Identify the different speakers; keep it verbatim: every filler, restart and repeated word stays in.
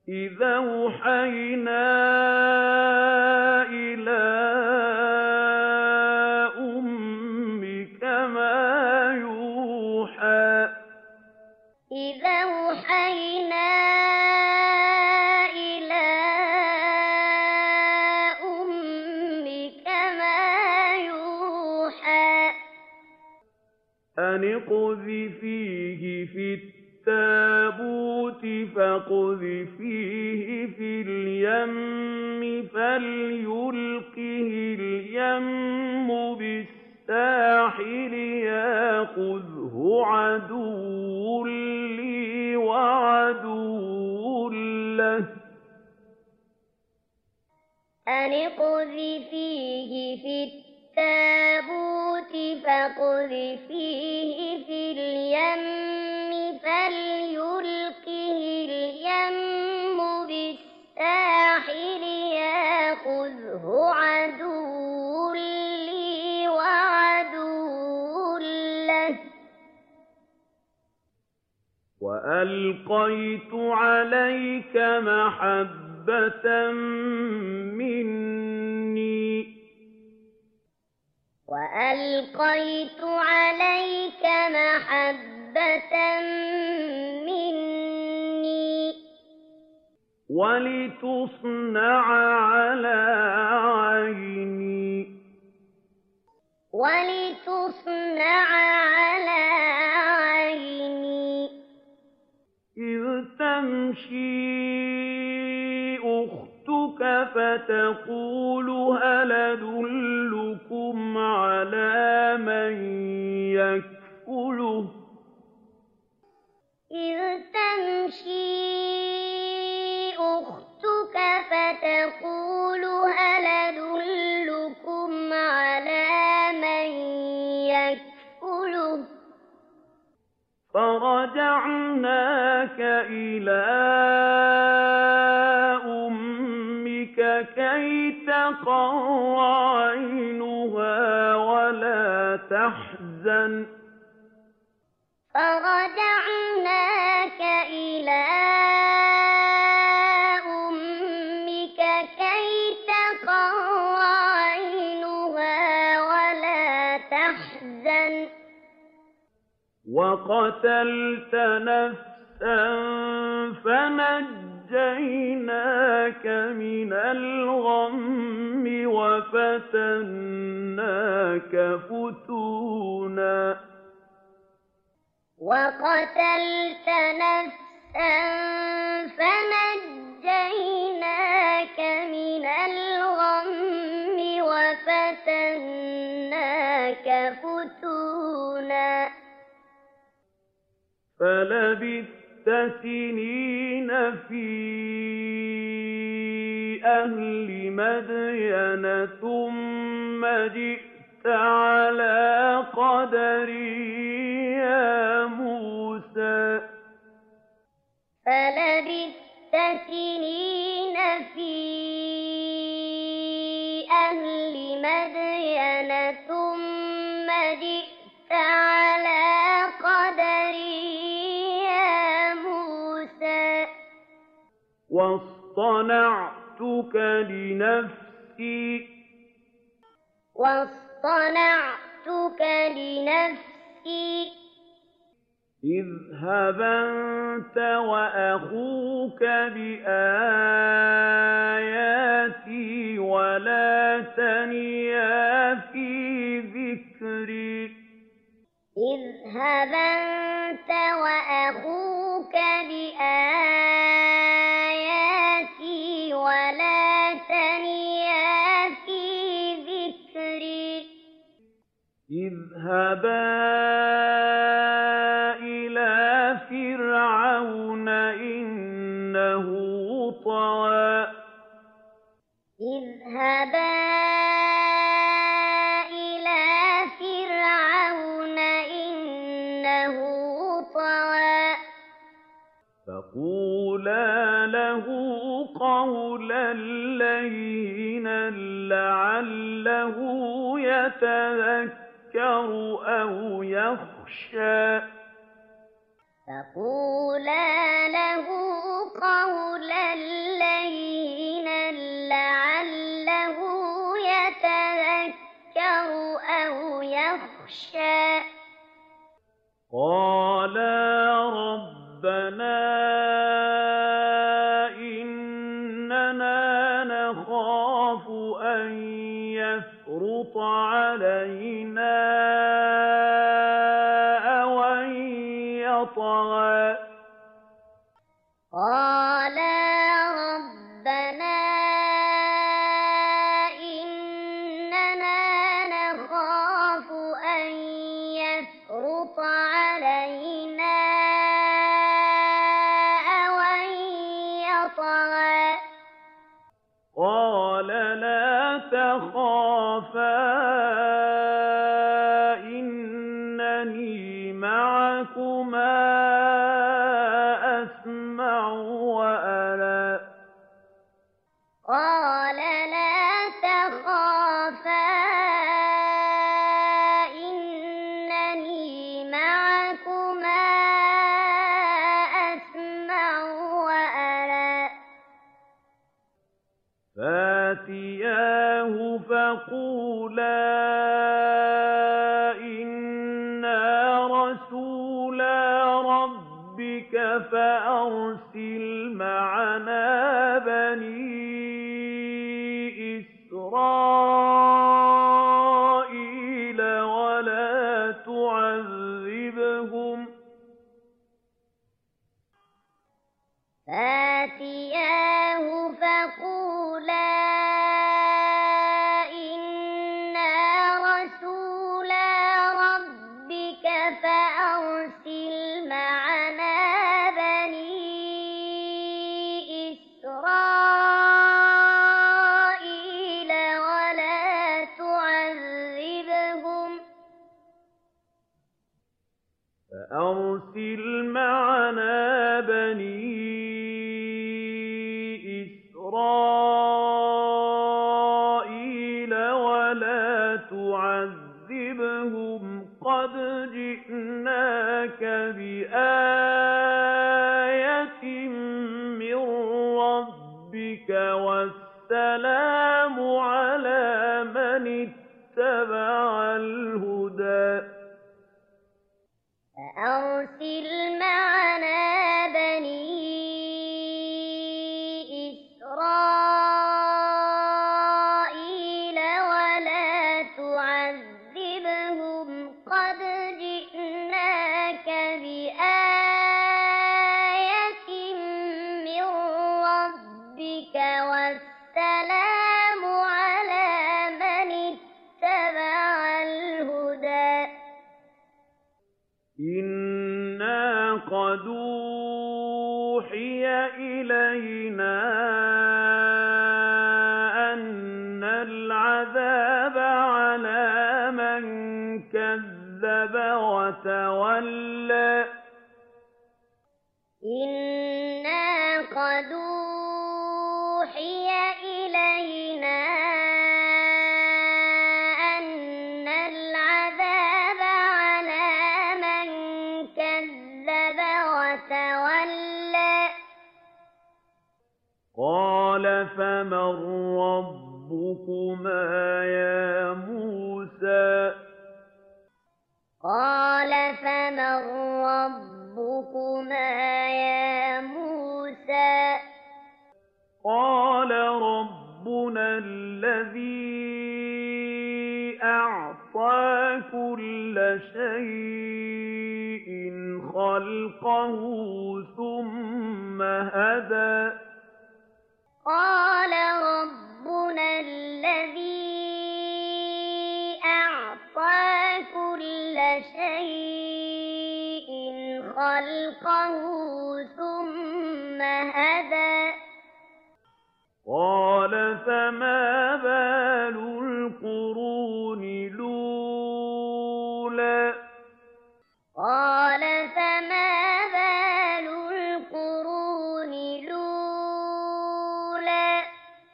Speaker 1: إِذْ أَوْحَيْنَا إِلَىٰ أُمِّكَ مَا يُوحَىٰ
Speaker 2: إِذْ أَوْحَيْنَا إِلَىٰ أُمِّكَ مَا يُوحَىٰ
Speaker 1: أَنِ اقْذِفِيهِ فِي التَّابُوتِ فَاقْذِفِيهِ فِي الْيَمِّ فَلْيُلْقِهِ الْيَمُّ بِالسَّاحِلِ يَأْخُذْهُ عَدُوٌّ لِّي وَعَدُوٌّ لَّهُ ۚ
Speaker 2: أَنِ اقْذِفِيهِ فِي التَّابُوتِ فَاقْذِفِيهِ فِي الْيَمِّ فَلْيُلْقِهِ الْيَمُّ بِالسَّاحِلِ يَأْخُذْهُ عَدُوٌّ لِّي وَعَدُوٌّ لَّهُ ۚ
Speaker 1: وَأَلْقَيْتُ عَلَيْكَ مَحَبَّةً مِّنِّي ۖ
Speaker 2: وَأَلْقَيْتُ عَلَيْكَ مَحَبَّةً مِّنِّي ۖ
Speaker 1: وَلِتُصْنَعَ عَلَىٰ عَيْنِي
Speaker 2: وَلِتُصْنَعَ عَلَىٰ عَيْنِي
Speaker 1: إِذْ تَمْشِي أُخْتُكَ فَتَقُولُ هَلْ أَدُلُّكُمْ عَلَىٰ مَن يَكْفُلُهُ ۖ
Speaker 2: إِذْ تَمْشِي أُخْتُكَ فَتَقُولُ هَلْ أَدُلُّكُمْ عَلَىٰ مَن يَكْفُلُهُ ۖ
Speaker 1: فَرَجَعْنَاكَ إِلَىٰ أُمِّكَ كَيْ تَقَرَّ عَيْنُهَا وَلَا تَحْزَنَ ۚ
Speaker 2: فَرَجَعْنَاكَ إِلَىٰ أُمِّكَ كَيْ تَقَرَّ عَيْنُهَا وَلَا تَحْزَنَ ۚ
Speaker 1: وَقَتَلْتَ نَفْسًا فَنَجَّيْنَاكَ مِنَ الْغَمِّ وَفَتَنَّاكَ فُتُونًا
Speaker 2: وَقَتَلْتَ نَفْسًا فَنَجَّيْنَاكَ مِنَ الْغَمِّ وَفَتَنَّاكَ فُتُونًا
Speaker 1: فَلَبِثْتَ سِنِينَ فِي أَهْلِ مَدْيَنَ ثُمَّ جِئْتَ عَلَىٰ قَدَرٍ يَا مُوسَىٰ
Speaker 2: فَلَبِثْتَ سِنِينَ فِي أَهْلِ مَدْيَنَ ثُمَّ جِئْتَ عَلَىٰ قَدَرٍ يَا مُوسَىٰ
Speaker 1: وَاصْطَنَعْتُكَ لِنَفْسِي
Speaker 2: وَاصْطَنَعْتُكَ لِنَفْسِي
Speaker 1: اذْهَبْ أَنتَ وَأَخُوكَ بِآيَاتِي وَلَا تَنِيَا فِي ذِكْرِي
Speaker 2: اذْهَبْ أَنتَ وَأَخُوكَ بِآيَاتِي وَلَا تَنِيَا فِي ذِكْرِي
Speaker 1: اذْهَبَا إِلَىٰ فِرْعَوْنَ إِنَّهُ طَغَىٰ
Speaker 2: اذْهَبَا إِلَىٰ فِرْعَوْنَ إِنَّهُ طَغَىٰ
Speaker 1: فَقُولَا لَهُ قَوْلًا لَّيِّنًا لَّعَلَّهُ يَتَذَكَّرُ أَوْ يَخْشَىٰ
Speaker 2: فقولا له قولا لينا لعله يتذكر أو يخشى
Speaker 1: قالا ربنا إننا نخاف أن يفرط علينا أو أن يطغى
Speaker 2: قالا ربنا إننا نخاف أن يفرط علينا أو أن يطغى
Speaker 1: قال لا تخافا إنني معكما أسمع وأرى
Speaker 2: قال لا تخافا إنني معكما أسمع وأرى
Speaker 1: فاتياه فقولا إنا رسولا ربك فأرسل معنا بني إسرائيل ولا تعذبهم
Speaker 2: فاتياه فقولا إنا رسولا ربك فأرسل معنا بني إسرائيل ولا تعذبهم
Speaker 1: فأرسل معنا بني إسرائيل ولا تعذبهم قد جئناك بآية من ربك والسلام على من اتبع الهدى
Speaker 2: فأرسل معنا بني إسرائيل ولا تعذبهم قد جئناك بآية من ربك والسلام على من اتبع الهدى
Speaker 1: إنا قد أوحي إلينا أن العذاب على من كذب وتولى
Speaker 2: إنا قد أوحي إلينا أن العذاب على من كذب وتولى
Speaker 1: قال فمن ربكما يا موسى
Speaker 2: قال فمن ربكما يا موسى
Speaker 1: قال ربنا الذي أعطى كل شيء خلقه ثم هدى
Speaker 2: قال ربنا الذي أعطى كل شيء خلقه ثم هدى
Speaker 1: قال فما بال القرون الأولى
Speaker 2: قال